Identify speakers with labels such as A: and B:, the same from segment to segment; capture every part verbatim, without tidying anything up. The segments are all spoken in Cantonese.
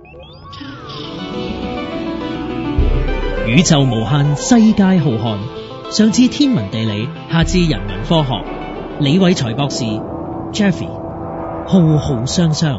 A: 宇宙無限，世界浩瀚。上至天文地理，下至人文科學。李偉才博士 Jeffy 浩浩雙雙。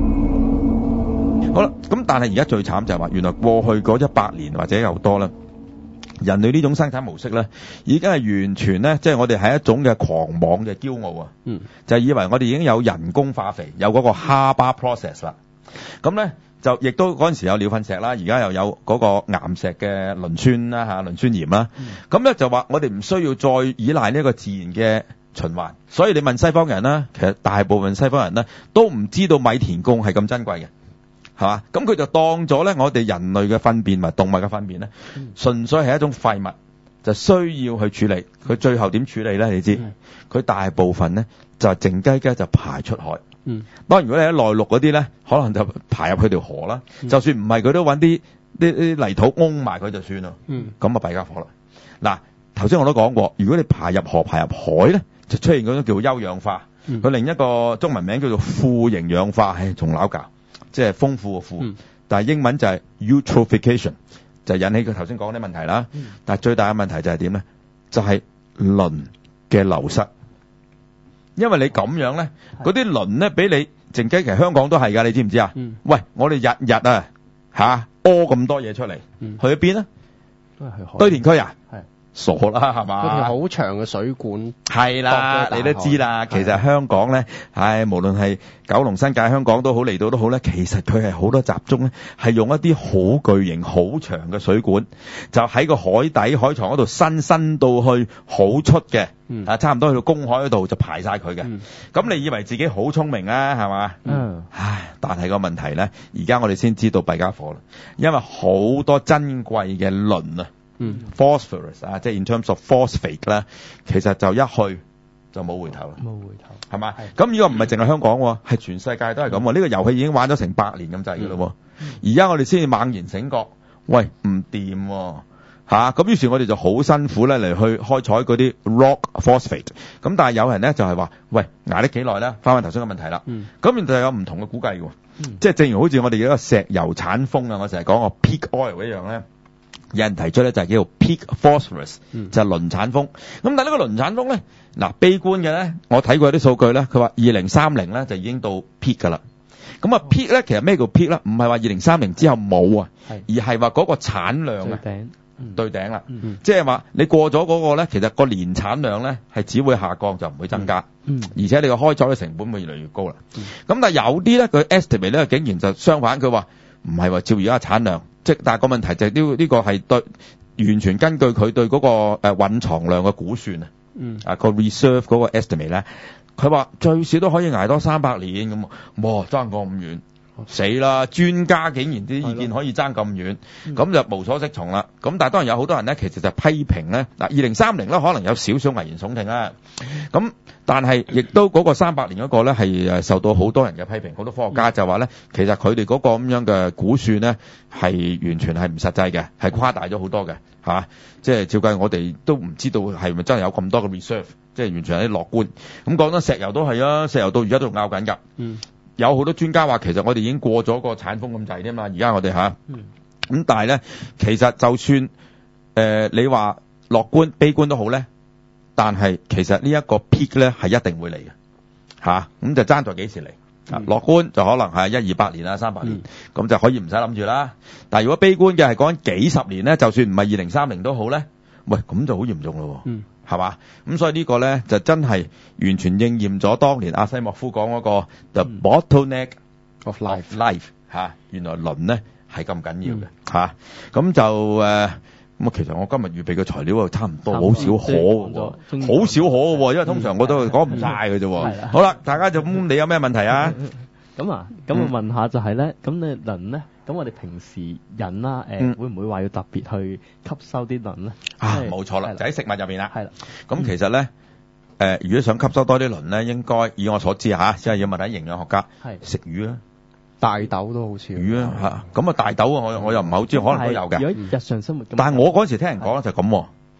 B: 好啦，咁但係而家最慘就係話，原來過去嗰一百年或者又多啦，人類呢種生產模式咧，已經係完全咧，即係我哋係一種嘅狂妄嘅驕傲啊！嗯，就係以為我哋已經有人工化肥，有嗰個 Haber process 啦。咁咧就亦都嗰陣時有鳥糞石啦，而家又有嗰個岩石嘅磷酸啦嚇，磷酸鹽啦。咁咧就話我哋唔需要再依賴呢個自然嘅循環，所以你問西方人啦，其實大部分西方人咧都唔知道米田共係咁珍貴嘅。係嘛？咁佢就當咗咧，我哋人類嘅糞便同動物嘅糞便咧，純粹係一種廢物，就需要去處理。佢最後點處理咧？你知，佢大部分咧就靜雞雞就排出海。嗯，當然如果你喺內陸嗰啲咧，可能就排入佢條河啦。嗯、就算唔係，佢都揾啲啲啲泥土擁埋佢就算啦。嗯，咁啊弊家伙啦。嗱，頭先我都講過，如果你排入河、排入海咧，就出現嗰種叫優氧化。佢、嗯、另一個中文名叫做富營養化，係仲撈教。即係豐富嘅富，嗯、但係英文就係 eutrophication，就引起佢頭先講啲問題啦。嗯、但係最大嘅問題就係點咧？就係磷嘅流失，因為你咁樣咧，嗰啲磷咧俾你靜雞，其實香港都係㗎，你知唔知啊？嗯、喂，我哋日日啊嚇屙咁多嘢出嚟，嗯、去咗邊啊？都係去海堆填區啊？係。傻啦，係嘛？嗰條好長嘅水管係啦，你都知啦。其實香港咧，唉，無論係九龍、新界、香港都好，嚟到都好咧，其實佢係好多集中咧，係用一啲好巨型、好長嘅水管，就喺個海底海床嗰度伸伸到去好出嘅，啊、嗯，差唔多去到公海嗰度就排晒佢嘅。咁、嗯、你以為自己好聰明啊？係嘛？嗯。唉，但係個問題咧，而家我哋先知道弊家伙啦，因為好多珍貴嘅磷啊。嗯 phosphorus 啊，即係 in terms of phosphate 啦，其實就一去就冇回頭啦，冇回頭，係嘛？咁呢個唔係淨係香港喎，係全世界都係咁喎。呢、嗯、個遊戲已經玩咗成百年咁滯㗎咯喎，而家、嗯、我哋先至猛然醒覺，喂唔掂喎嚇，咁於是我哋就好辛苦咧嚟去開採嗰啲 rock phosphate，咁但係有人咧就係話，喂捱得幾耐咧？翻返頭先個問題啦，咁然後就有唔同嘅估計喎，嗯、即係正如好似我哋嘅一個石油產峰啊，我成日講個 peak oil 一樣咧。有人提出咧就係叫做 peak phosphorus，、嗯、就係磷產峰。咁但係呢個磷產峰咧，嗱悲觀嘅咧，我睇過啲數據咧，佢話二零三零咧就已經到 peak 㗎啦。咁啊 peak 咧，其實咩叫 peak 咧？唔係話二零三零之後冇啊，是而係話嗰個產量啊，對頂，嗯、對頂啦。嗯、即係話你過咗嗰個咧，其實個年產量咧係只會下降就唔會增加，嗯、而且你個開採嘅成本會越嚟越高啦。咁、嗯、但係有啲咧，佢 estimate 咧竟然就相反，佢話唔係話照而家產量。即但係個問題就係呢呢個係對完全根據佢對嗰個誒蘊藏量嘅估算啊，嗯啊個 reserve 嗰個 estimate 咧，佢話最少都可以捱多三百年咁，哇爭咁遠，死啦！專家竟然啲意見可以爭咁遠，咁就無所適從啦。咁但係當然有好多人咧，其實就批評咧，嗱二零三零咧可能有少少危言聳聽啦。咁但係亦都嗰個三百年嗰個咧係誒受到好多人嘅批評，好多科學家就話咧，其實佢哋嗰個咁樣嘅估算咧係完全係唔實際嘅，係誇大咗好多嘅嚇。即係照計我哋都唔知道係咪真係有咁多嘅 reserve，即係完全係啲樂觀。咁講得石油都係啊，石油到而家都拗緊㗎。嗯。有好多專家話，其實我哋已經過咗個產峰咁滯添嘛。而家我哋嚇，咁、嗯、但係咧，其實就算誒、呃、你話樂觀、悲觀都好咧，但係其實呢一個 peak 咧係一定會嚟嘅嚇。咁就爭在幾時嚟？嗯、樂觀就可能係一二百年啊、三百年，咁、嗯、就可以唔使諗住啦。但係如果悲觀嘅係講緊幾十年咧，就算唔係二零三零都好咧，喂咁就好嚴重咯。嗯係嘛？咁所以呢個咧就真係完全應驗咗當年阿西莫夫講嗰個 The bottleneck of life life 嚇，原來磷咧係咁緊要嘅嚇。咁就誒咁啊，其實我今日預備嘅材料啊差唔多，好少可喎，好少可喎，因為通常我都講唔晒嘅啫喎。好啦，大家就咁，你有咩問題啊？
C: 咁啊，咁我問下就係咧，咁你磷咧？咁我哋平時人啦，誒、呃嗯、會唔會話要特別去吸收啲磷咧？
B: 啊，冇錯啦，就喺食物入邊啦。係啦，咁其實咧，誒、呃，如果想吸收多啲磷咧，應該以我所知嚇，即係要問下營養學家，係食魚啦，
C: 大豆都好似
B: 魚啦嚇。咁啊，大豆啊，我我又唔係好知，可能都有嘅。
C: 如果日常生活，
B: 但係我嗰時聽人講咧就咁喎，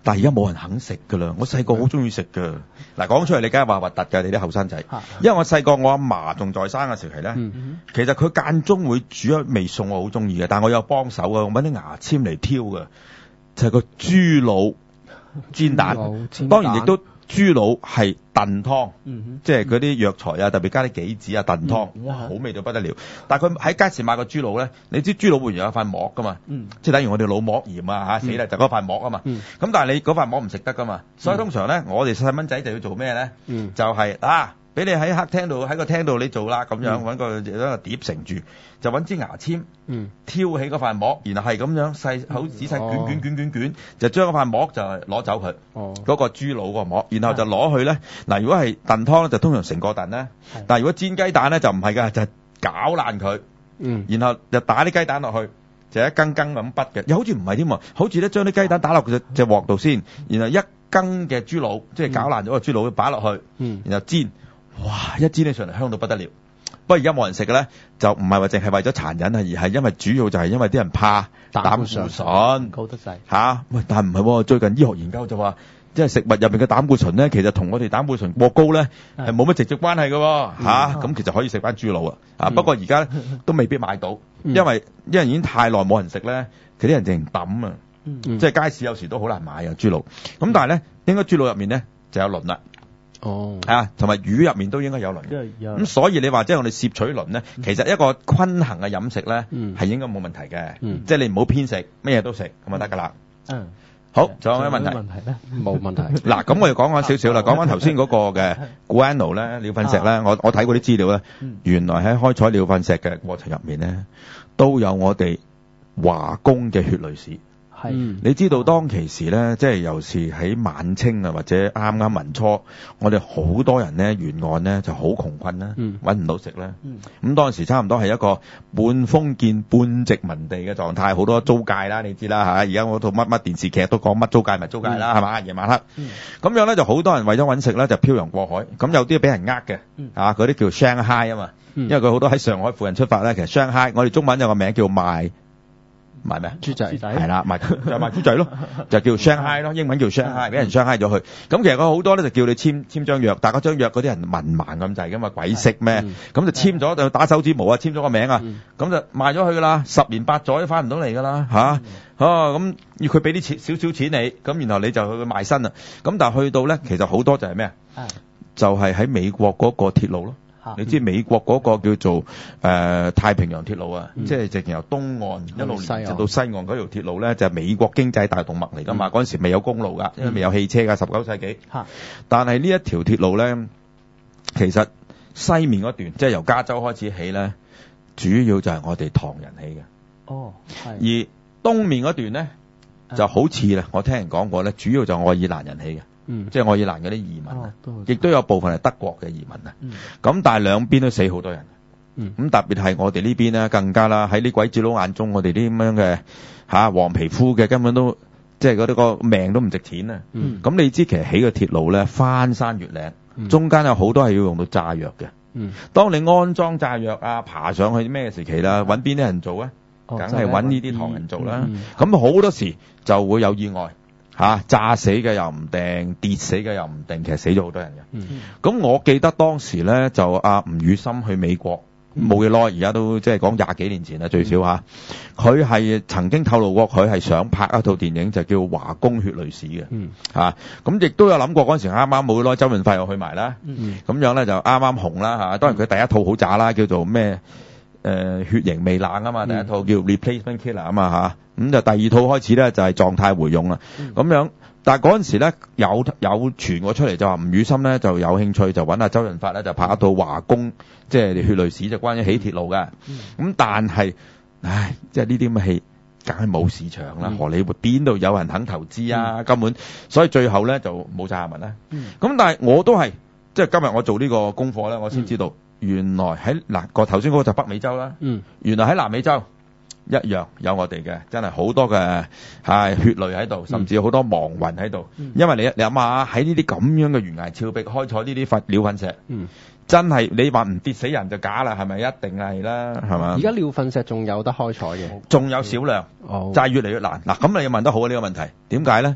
B: 但係而家冇人肯食㗎啦。我細個好中意食㗎。嗱，講出嚟你梗係話核突㗎，你啲後生仔。因為我細個我阿嫲仲在生嘅時期咧，嗯、其實佢間中會煮一味餸我好中意嘅，但係我有幫手啊，我揾啲牙籤嚟挑㗎，就係、是、個豬腦煎蛋，煎蛋當然亦都豬腦係燉湯，嗯、即係嗰啲藥材啊，特別加啲杞子啊燉湯，哇，好味到不得了。但係佢喺街市買個豬腦咧，你知豬腦會有塊膜㗎嘛，嗯、即係等於我哋腦膜炎啊嚇死啦，就嗰塊膜啊嘛。咁、嗯、但係你嗰塊膜唔食得㗎嘛，所以通常咧，我哋細蚊仔就要做咩咧？嗯、就係、是、啊，俾你喺客廳度喺個廳度你做啦，咁樣揾個一個碟盛住，就揾支牙籤，嗯、挑起嗰塊膜，然後係咁樣細好仔細捲捲捲捲捲，就將嗰塊膜就攞走佢，嗰、哦、個豬腦個膜，然後就攞去咧。嗱，如果係燉湯咧，就通常成個燉啦。但係如果煎雞蛋咧，就唔係㗎，就係攪爛佢，嗯、然後就打啲雞蛋落去，就一羹羹咁滗嘅。又好似唔係添喎，好似咧將啲雞蛋打落隻隻鑊度先，然後一羹嘅豬腦，即係攪爛咗個豬腦擺落去，嗯、然後煎，哇！一煎起上嚟香到不得了。不過而家冇人食嘅咧，就唔係話淨係為咗殘忍啊，而係因為主要就係因為啲人怕膽固醇
C: 高得滯
B: 嚇。喂，但係唔係喎？最近醫學研究就話，即係食物入邊嘅膽固醇咧，其實同我哋膽固醇過高咧係冇乜直接關係嘅喎嚇。咁其實可以食翻豬腦啊。啊，不過而家都未必買到，因為因為已經太耐冇人食咧，佢啲人淨係抌啊。即係街市有時都好難買啊豬腦。咁但係咧，應該豬腦入面咧就有磷啦。哦，係啊，同埋魚入面都應該有磷。咁所以你話即係我哋攝取磷咧，其實一個均衡嘅飲食咧係應該冇問題嘅。即係你唔好偏食，咩嘢都食咁就得㗎啦。嗯。好，仲有咩問題？問題咧？
C: 冇問題。
B: 嗱，咁我哋講翻少少啦，講翻頭先嗰個嘅 guano 咧，鳥糞石咧，我我睇過啲資料咧，原來喺開採鳥糞石嘅過程入面咧，都有我哋華工嘅血淚史。係，你知道當其時咧，即係尤其喺晚清啊，或者啱啱民初，我哋好多人咧沿岸咧就好窮困啦，揾唔到食啦。咁、嗯、當時差唔多係一個半封建半殖民地嘅狀態，好多租界啦，你知啦嚇。而家我套乜乜電視劇都講乜租界咪租界啦，係嘛、嗯？夜晚黑，咁、嗯、樣咧就好多人為咗揾食咧就漂洋過海，咁有啲俾人呃嘅，啊嗰啲叫 Shanghai 啊嘛，因為佢好多喺上海附近出發咧，其實 Shanghai 我哋中文有個名叫賣。賣咩？豬仔係啦，賣就賣豬仔咯，就叫 Shanghai 咯，英文叫 Shanghai，俾人 Shanghai 咗去。咁其實佢好多咧就叫你簽簽張約，但係嗰張約嗰啲人文盲咁滯噶嘛，鬼識咩？咁就簽咗就打手指模啊，簽咗個名啊，咁就賣咗去噶啦，十年八載都翻唔到嚟噶啦嚇。哦，咁要佢俾啲錢少少錢你，咁然後你就去賣身啦。咁但係去到咧，其實好多就係咩啊？就係喺美國嗰個鐵路咯。你知美國嗰個叫做誒、呃、太平洋鐵路啊，嗯、即係直情由東岸一路連直到西岸嗰條鐵路咧，就係、是、美國經濟大動脈嚟噶嘛。嗰陣、嗯、時未有公路噶，因為未有汽車噶，十九世紀。嗯、但係呢一條鐵路咧，其實西面嗰段即係由加州開始起咧，主要就係我哋唐人起嘅。哦，係。而東面嗰段咧就好似啦，我聽人講過咧，主要就係愛爾蘭人起嘅。嗯，即係愛爾蘭嗰啲移民啊，亦、哦、都，都有部分係德國嘅移民啊。咁、嗯、但係兩邊都死好多人。嗯，咁特別係我哋呢邊咧更加啦，喺啲鬼子佬眼中，我哋啲咁樣嘅嚇、啊、黃皮膚嘅根本都即係嗰啲個命都唔值錢啊。嗯，咁你知其實起個鐵路咧翻山越嶺，嗯、中間有好多係要用到炸藥嘅。嗯，當你安裝炸藥啊，爬上去咩時期啦，揾邊啲人做啊？梗係揾呢啲唐人做啦。咁好、嗯嗯、多時就會有意外。嚇、啊、炸死嘅又唔定，跌死嘅又唔定，其實死咗好多人嘅。咁、嗯、我記得當時咧就阿、啊、吳宇森去美國冇嘢耐，而家都即係講廿幾年前啦最少嚇。佢係、嗯、曾經透露過佢係想拍一套電影就叫《華工血淚史》嘅。嗯。咁亦都有諗過嗰陣時啱啱冇耐，周潤發又去埋啦。嗯。咁樣咧就啱啱紅啦嚇。當然佢第一套好渣啦，叫做咩？誒、呃、血型未冷啊嘛，第一套叫 Replacement Killer 啊嘛嚇，咁就第二套開始咧就係、是、狀態回勇啦，咁、嗯、樣，但係嗰陣時咧有有傳過出嚟就話吳宇森咧就有興趣就揾阿周潤發咧就拍一套華工即係血淚史就關於起鐵路嘅，咁、嗯、但係唉即係呢啲咁嘅戲梗係冇市場啦，嗯、荷里活邊度有人肯投資啊？嗯、根本所以最後咧就冇晒下文啦。咁、嗯、但係我都係即係今日我做呢個功課咧，我先知道。嗯原來喺嗱個頭先嗰個就北美洲啦，嗯，原來喺南美洲一樣有我哋嘅，真係好多嘅係血淚喺度，甚至有好多亡魂喺度。嗯、因為你你諗下喺呢啲咁樣嘅懸崖峭壁開採呢啲糞鳥糞石，嗯，真係你話唔跌死人就假啦，係咪？一定係啦，係嘛？
D: 而家鳥糞石仲有得開採嘅，
B: 仲有少量，哦，就係越嚟越難。嗱，咁你要問得好呢個問題，點解咧？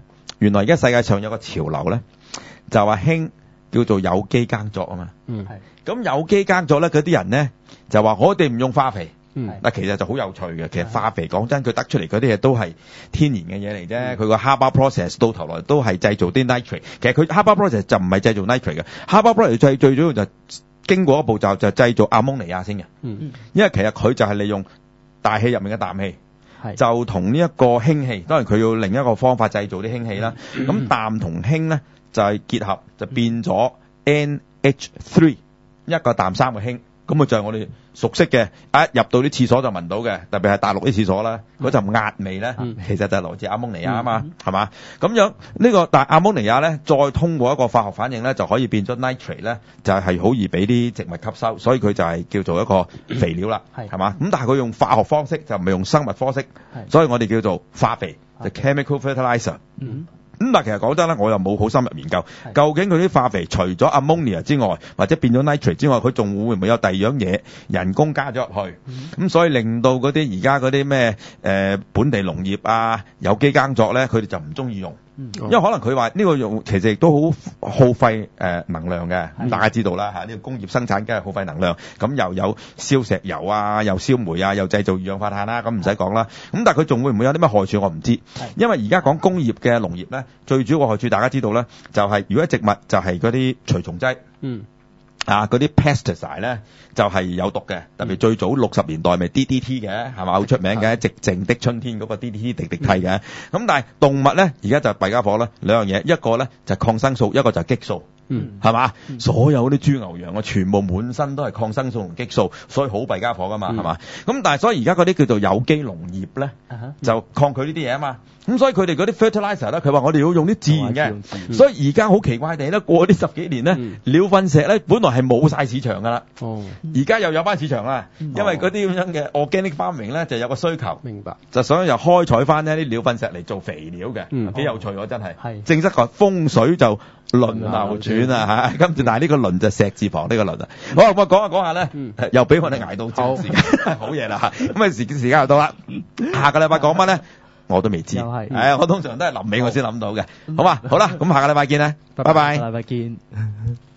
B: 原來而家世界上有個潮流咧，就話興叫做有機耕作啊嘛。
C: 嗯，
B: 係。咁有機耕作咧，嗰啲人咧就話我哋唔用化肥。
C: 嗯，
B: 嗱，其實就好有趣嘅。其實化肥講真，佢得出嚟嗰啲嘢都係天然嘅嘢嚟啫。佢個 Haber process 到頭來都係製造啲 nitrate。其實佢 Haber process 就唔係製造 nitrate 嘅。Haber process 最最主要就經過一步驟就製造阿蒙尼亞先嘅。
C: 嗯，
B: 因為其實佢就係利用大氣入面嘅氮氣，就同呢一個氫氣。當然佢要另一個方法製造啲氫氣啦。咁、嗯、氮同氫咧就係、是、結合，就變咗 N H 三，一個氮三個氫。咁啊就係我哋熟悉嘅，一入到啲廁所就聞到嘅，特別係大陸啲廁所啦，嗰陣壓味咧、嗯，其實就係來自阿蒙尼亞啊嘛，係、嗯、嘛？咁樣呢、呢個但阿蒙尼亞咧，再通過一個化學反應咧，就可以變咗 nitrate 咧，就係好易俾啲植物吸收，所以佢就係叫做一個肥料啦，係嘛？咁但係佢用化學方式就唔係用生物方式，所以我哋叫做化肥，就 chemical fertilizer。嗯。咁但係其實講真咧，我又冇好深入研究，究竟佢啲化肥除咗 ammonia 之外，或者變咗 nitrate 之外，佢仲會唔會有第二樣嘢人工加咗入去？咁、嗯、所以令到嗰啲而家嗰啲咩誒本地農業啊、有機耕作咧，佢哋就唔中意用。嗯、因為可能佢話呢個用其實亦都好耗費誒能量嘅，大家知道啦嚇，呢、呢個工業生產梗係耗費能量，咁又有燒石油啊，又燒煤啊，又製造二氧化碳啦，咁唔使講啦。咁但係佢仲會唔會有啲咩害處我唔知，因為而家講工業嘅農業咧，最主要個害處大家知道咧，就係、是、如果植物就係嗰啲除蟲劑。嗯。啊！嗰啲 pesticide 咧就係、是、有毒嘅，特別最早六十年代咪 D D T 嘅，係嘛好出名嘅，寂靜的春天嗰個 D D T 滴滴涕嘅。咁、嗯、但係動物咧而家就弊家伙啦，兩樣嘢，一個咧就係、抗生素，一個就係激素。嗯，係嘛、嗯？所有啲豬牛羊啊，全部滿身都係抗生素同激素，所以好弊家伙噶嘛，係、嗯、嘛？咁但係所以而家嗰啲叫做有機農業咧、嗯，就抗拒呢啲嘢啊嘛。咁所以佢哋嗰啲 fertilizer 咧，佢話我哋要用啲自然嘅、嗯，所以而家好奇怪地咧，過呢十幾年咧，鳥、嗯、糞石咧本來係冇晒市場噶啦，哦，而家又有翻市場啦、嗯，因為嗰啲咁樣嘅 organic farming 咧就有個需求，明白，就所以又開採翻呢啲鳥糞石嚟做肥料嘅，幾、嗯、有趣喎真係，係正式個風水就輪流轉啊嚇，跟住但係呢個輪就石字旁呢、呢個輪啊，好，我講下講下咧、嗯，又俾我哋捱到陣時間，好嘢啦嚇，咁啊時時間又到啦，下個禮拜講乜咧？我都未知，係、嗯、我通常都係臨尾我先諗到嘅，好嘛？好啦，咁下個禮拜見啦，拜拜，下個禮拜見。